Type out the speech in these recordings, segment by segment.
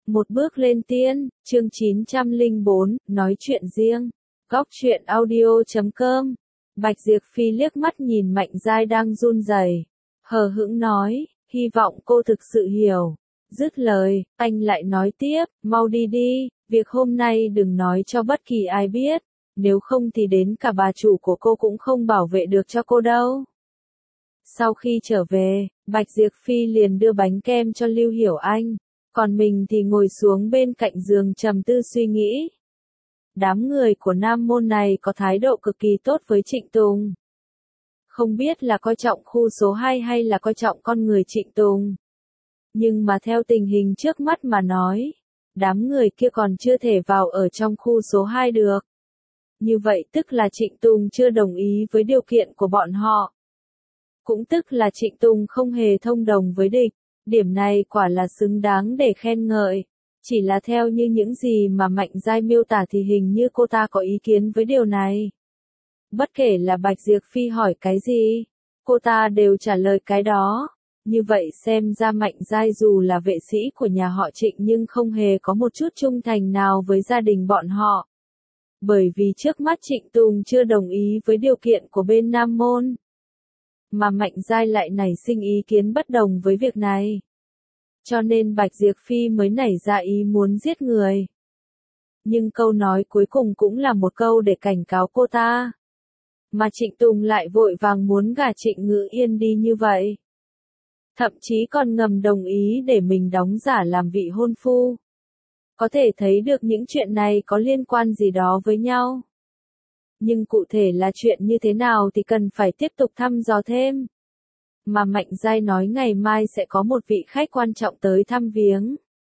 Một bước lên tiên, chương 904, nói chuyện riêng. Góc truyện audio.com. Bạch Diệp Phi liếc mắt nhìn Mạnh Giai đang run rẩy, hờ hững nói, hy vọng cô thực sự hiểu. Dứt lời, anh lại nói tiếp, mau đi đi, việc hôm nay đừng nói cho bất kỳ ai biết, nếu không thì đến cả bà chủ của cô cũng không bảo vệ được cho cô đâu. Sau khi trở về, Bạch Diệp Phi liền đưa bánh kem cho Lưu Hiểu Anh, còn mình thì ngồi xuống bên cạnh giường trầm tư suy nghĩ. Đám người của Nam Môn này có thái độ cực kỳ tốt với Trịnh Tùng. Không biết là coi trọng khu số 2 hay là coi trọng con người Trịnh Tùng. Nhưng mà theo tình hình trước mắt mà nói, đám người kia còn chưa thể vào ở trong khu số 2 được. Như vậy tức là Trịnh Tùng chưa đồng ý với điều kiện của bọn họ. Cũng tức là Trịnh Tùng không hề thông đồng với địch, điểm này quả là xứng đáng để khen ngợi. Chỉ là theo như những gì mà Mạnh Giai miêu tả thì hình như cô ta có ý kiến với điều này. Bất kể là Bạch Diệp Phi hỏi cái gì, cô ta đều trả lời cái đó. Như vậy xem ra Mạnh Giai dù là vệ sĩ của nhà họ Trịnh nhưng không hề có một chút trung thành nào với gia đình bọn họ. Bởi vì trước mắt Trịnh Tùng chưa đồng ý với điều kiện của bên Nam Môn. Mà Mạnh Giai lại nảy sinh ý kiến bất đồng với việc này. Cho nên Bạch Diệp Phi mới nảy ra ý muốn giết người. Nhưng câu nói cuối cùng cũng là một câu để cảnh cáo cô ta. Mà Trịnh Tùng lại vội vàng muốn gả Trịnh Ngữ Yên đi như vậy. Thậm chí còn ngầm đồng ý để mình đóng giả làm vị hôn phu. Có thể thấy được những chuyện này có liên quan gì đó với nhau. Nhưng cụ thể là chuyện như thế nào thì cần phải tiếp tục thăm dò thêm. Mà Mạnh Giai nói ngày mai sẽ có một vị khách quan trọng tới thăm viếng.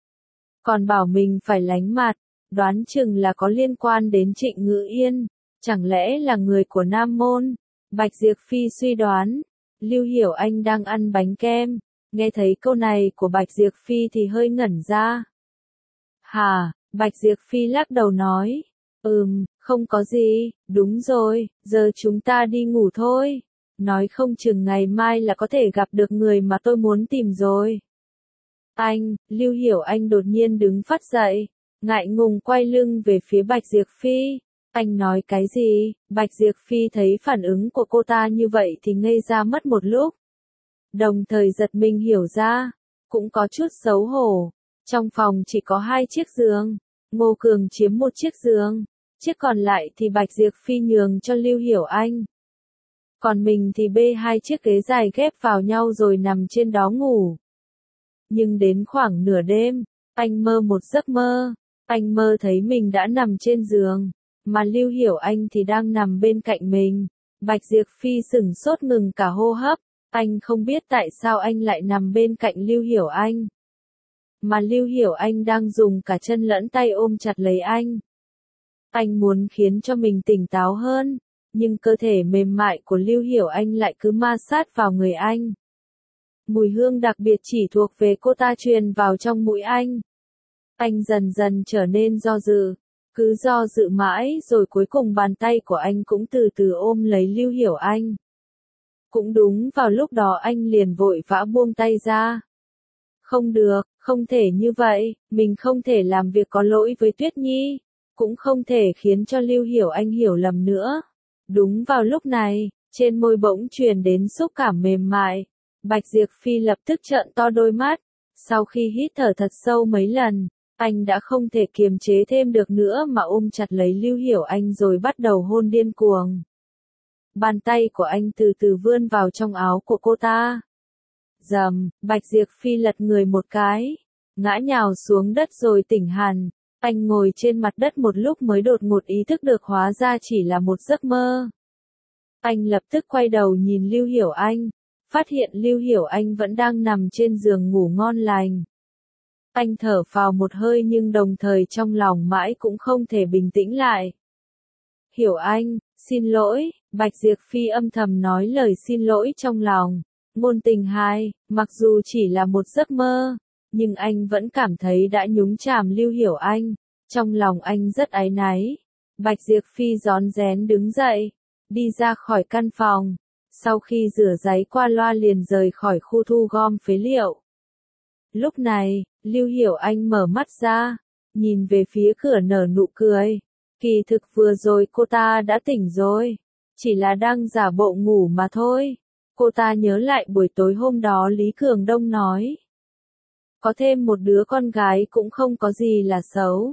Còn bảo mình phải lánh mặt, đoán chừng là có liên quan đến Trịnh Ngữ Yên, chẳng lẽ là người của Nam Môn. Bạch Diệp Phi suy đoán, Lưu Hiểu Anh đang ăn bánh kem, nghe thấy câu này của Bạch Diệp Phi thì hơi ngẩn ra. Hả, Bạch Diệp Phi lắc đầu nói, không có gì, đúng rồi, giờ chúng ta đi ngủ thôi. Nói không chừng ngày mai là có thể gặp được người mà tôi muốn tìm rồi. Anh, Lưu Hiểu Anh đột nhiên đứng phát dậy, ngại ngùng quay lưng về phía Bạch Diệp Phi. Anh nói cái gì? Bạch Diệp Phi thấy phản ứng của cô ta như vậy thì ngây ra mất một lúc. Đồng thời giật mình hiểu ra, cũng có chút xấu hổ. Trong phòng chỉ có 2 chiếc giường, Ngô Cường chiếm một chiếc giường, chiếc còn lại thì Bạch Diệp Phi nhường cho Lưu Hiểu Anh. Còn mình thì bê 2 chiếc ghế dài ghép vào nhau rồi nằm trên đó ngủ. Nhưng đến khoảng nửa đêm, anh mơ một giấc mơ. Anh mơ thấy mình đã nằm trên giường, mà Lưu Hiểu Anh thì đang nằm bên cạnh mình. Bạch Diệp Phi sửng sốt ngừng cả hô hấp. Anh không biết tại sao anh lại nằm bên cạnh Lưu Hiểu Anh. Mà Lưu Hiểu Anh đang dùng cả chân lẫn tay ôm chặt lấy anh. Anh muốn khiến cho mình tỉnh táo hơn. Nhưng cơ thể mềm mại của Lưu Hiểu Anh lại cứ ma sát vào người anh. Mùi hương đặc biệt chỉ thuộc về cô ta truyền vào trong mũi anh. Anh dần dần trở nên do dự. Cứ do dự mãi rồi cuối cùng bàn tay của anh cũng từ từ ôm lấy Lưu Hiểu Anh. Cũng đúng vào lúc đó anh liền vội vã buông tay ra. Không được, không thể như vậy, mình không thể làm việc có lỗi với Tuyết Nhi. Cũng không thể khiến cho Lưu Hiểu Anh hiểu lầm nữa. Đúng vào lúc này, trên môi bỗng truyền đến xúc cảm mềm mại. Bạch Diệp Phi lập tức trợn to đôi mắt. Sau khi hít thở thật sâu mấy lần, anh đã không thể kiềm chế thêm được nữa mà ôm chặt lấy Lưu Hiểu Anh rồi bắt đầu hôn điên cuồng. Bàn tay của anh từ từ vươn vào trong áo của cô ta. Rầm, Bạch Diệp Phi lật người một cái, ngã nhào xuống đất rồi tỉnh hẳn. Anh ngồi trên mặt đất một lúc mới đột ngột ý thức được hóa ra chỉ là một giấc mơ. Anh lập tức quay đầu nhìn Lưu Hiểu Anh, phát hiện Lưu Hiểu Anh vẫn đang nằm trên giường ngủ ngon lành. Anh thở phào một hơi nhưng đồng thời trong lòng mãi cũng không thể bình tĩnh lại. Hiểu Anh, xin lỗi, Bạch Diệp Phi âm thầm nói lời xin lỗi trong lòng. Ngôn tình hai, mặc dù chỉ là một giấc mơ, nhưng anh vẫn cảm thấy đã nhúng chàm Lưu Hiểu Anh. Trong lòng anh rất áy náy. Bạch Diệp Phi rón rén đứng dậy, đi ra khỏi căn phòng. Sau khi rửa ráy qua loa liền rời khỏi khu thu gom phế liệu. Lúc này, Lưu Hiểu Anh mở mắt ra, nhìn về phía cửa nở nụ cười. Kỳ thực vừa rồi cô ta đã tỉnh rồi, chỉ là đang giả bộ ngủ mà thôi. Cô ta nhớ lại buổi tối hôm đó Lý Cường Đông nói. Có thêm một đứa con gái cũng không có gì là xấu.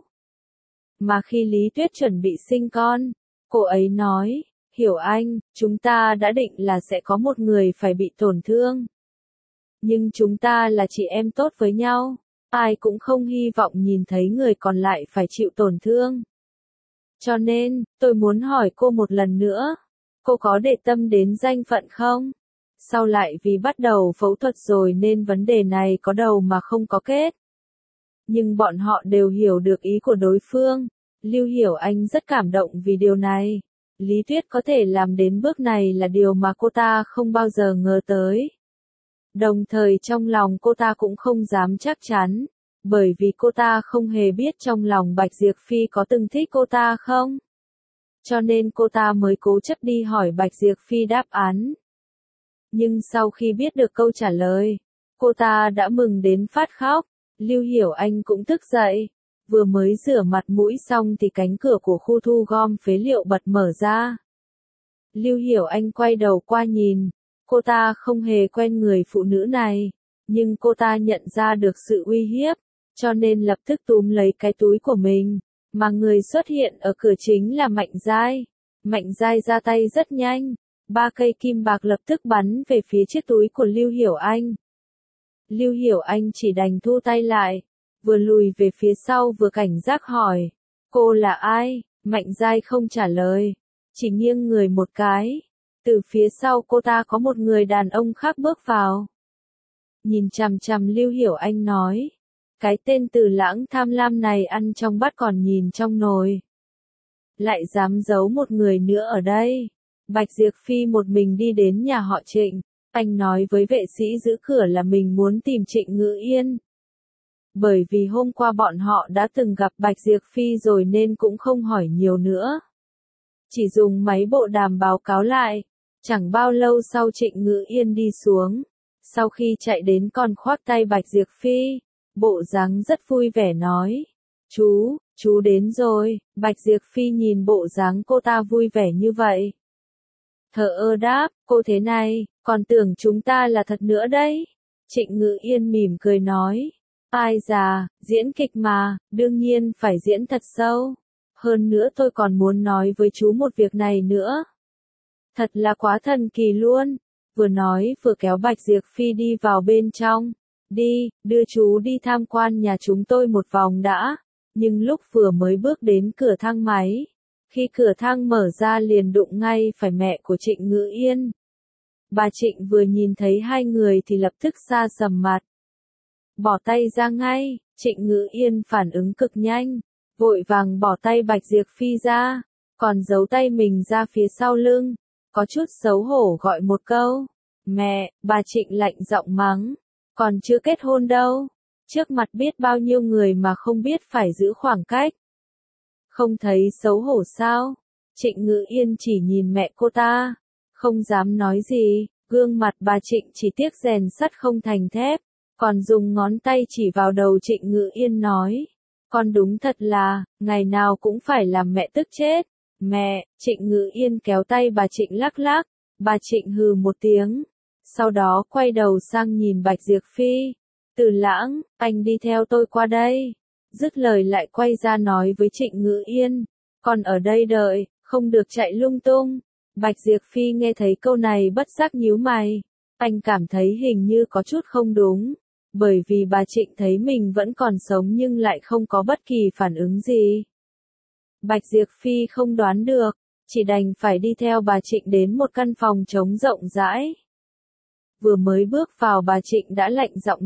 Mà khi Lý Tuyết chuẩn bị sinh con, cô ấy nói, Hiểu Anh, chúng ta đã định là sẽ có một người phải bị tổn thương. Nhưng chúng ta là chị em tốt với nhau, ai cũng không hy vọng nhìn thấy người còn lại phải chịu tổn thương. Cho nên, tôi muốn hỏi cô một lần nữa, cô có để tâm đến danh phận không? Sau lại vì bắt đầu phẫu thuật rồi nên vấn đề này có đầu mà không có kết. Nhưng bọn họ đều hiểu được ý của đối phương. Lưu Hiểu Anh rất cảm động vì điều này. Lý Tuyết có thể làm đến bước này là điều mà cô ta không bao giờ ngờ tới. Đồng thời trong lòng cô ta cũng không dám chắc chắn, bởi vì cô ta không hề biết trong lòng Bạch Diệp Phi có từng thích cô ta không. Cho nên cô ta mới cố chấp đi hỏi Bạch Diệp Phi đáp án. Nhưng sau khi biết được câu trả lời, cô ta đã mừng đến phát khóc. Lưu Hiểu Anh cũng thức dậy. Vừa mới rửa mặt mũi xong thì cánh cửa của khu thu gom phế liệu bật mở ra. Lưu Hiểu Anh quay đầu qua nhìn. Cô ta không hề quen người phụ nữ này, nhưng cô ta nhận ra được sự uy hiếp, cho nên lập tức túm lấy cái túi của mình, mà người xuất hiện ở cửa chính là Mạnh Giai. Mạnh Giai ra tay rất nhanh, 3 cây kim bạc lập tức bắn về phía chiếc túi của Lưu Hiểu Anh. Lưu Hiểu Anh chỉ đành thu tay lại, vừa lùi về phía sau vừa cảnh giác hỏi, cô là ai? Mạnh Giai không trả lời, chỉ nghiêng người một cái. Từ phía sau cô ta có một người đàn ông khác bước vào. Nhìn chằm chằm Lưu Hiểu Anh nói, cái tên Từ Lãng tham lam này ăn trong bát còn nhìn trong nồi. Lại dám giấu một người nữa ở đây. Bạch Diệp Phi một mình đi đến nhà họ Trịnh, anh nói với vệ sĩ giữ cửa là mình muốn tìm Trịnh Ngữ Yên. Bởi vì hôm qua bọn họ đã từng gặp Bạch Diệp Phi rồi nên cũng không hỏi nhiều nữa. Chỉ dùng máy bộ đàm báo cáo lại. Chẳng bao lâu sau Trịnh Ngữ Yên đi xuống. Sau khi chạy đến còn khoác tay Bạch Diệp Phi. Bộ dáng rất vui vẻ nói. Chú đến rồi. Bạch Diệp Phi nhìn bộ dáng cô ta vui vẻ như vậy. Thờ ơ đáp, cô thế này, còn tưởng chúng ta là thật nữa đấy. Trịnh Ngữ Yên mỉm cười nói. Ai già, diễn kịch mà, đương nhiên phải diễn thật sâu. Hơn nữa tôi còn muốn nói với chú một việc này nữa. Thật là quá thần kỳ luôn. Vừa nói vừa kéo Bạch Diệp Phi đi vào bên trong. Đi, đưa chú đi tham quan nhà chúng tôi một vòng đã. Nhưng lúc vừa mới bước đến cửa thang máy, khi cửa thang mở ra liền đụng ngay phải mẹ của Trịnh Ngữ Yên. Bà Trịnh vừa nhìn thấy hai người thì lập tức sa sầm mặt. Bỏ tay ra ngay, Trịnh Ngữ Yên phản ứng cực nhanh, vội vàng bỏ tay Bạch Diệp Phi ra, còn giấu tay mình ra phía sau lưng. Có chút xấu hổ gọi một câu. Mẹ, bà Trịnh lạnh giọng mắng. Còn chưa kết hôn đâu. Trước mặt biết bao nhiêu người mà không biết phải giữ khoảng cách. Không thấy xấu hổ sao? Trịnh Ngữ Yên chỉ nhìn mẹ cô ta. Không dám nói gì. Gương mặt bà Trịnh chỉ tiếc rèn sắt không thành thép. Còn dùng ngón tay chỉ vào đầu Trịnh Ngữ Yên nói. Con đúng thật là, ngày nào cũng phải làm mẹ tức chết. Mẹ, Trịnh Ngữ Yên kéo tay bà Trịnh lắc lắc, bà Trịnh hừ một tiếng, sau đó quay đầu sang nhìn Bạch Diệp Phi. Từ Lãng, anh đi theo tôi qua đây. Dứt lời lại quay ra nói với Trịnh Ngữ Yên, còn ở đây đợi, không được chạy lung tung. Bạch Diệp Phi nghe thấy câu này bất giác nhíu mày, anh cảm thấy hình như có chút không đúng, bởi vì bà Trịnh thấy mình vẫn còn sống nhưng lại không có bất kỳ phản ứng gì. Bạch Diệp Phi không đoán được, chỉ đành phải đi theo bà Trịnh đến một căn phòng trống rộng rãi. Vừa mới bước vào bà Trịnh đã lạnh giọng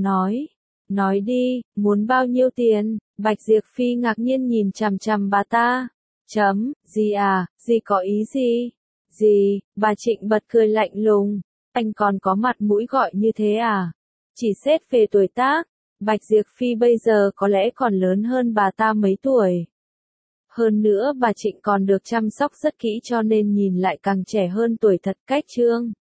nói đi, muốn bao nhiêu tiền? Bạch Diệp Phi ngạc nhiên nhìn chằm chằm bà ta. Gì à, gì có ý gì? Gì? Bà Trịnh bật cười lạnh lùng, anh còn có mặt mũi gọi như thế à? Chỉ xét về tuổi tác, Bạch Diệp Phi bây giờ có lẽ còn lớn hơn bà ta mấy tuổi. Hơn nữa bà Trịnh còn được chăm sóc rất kỹ cho nên nhìn lại càng trẻ hơn tuổi thật. Cách chương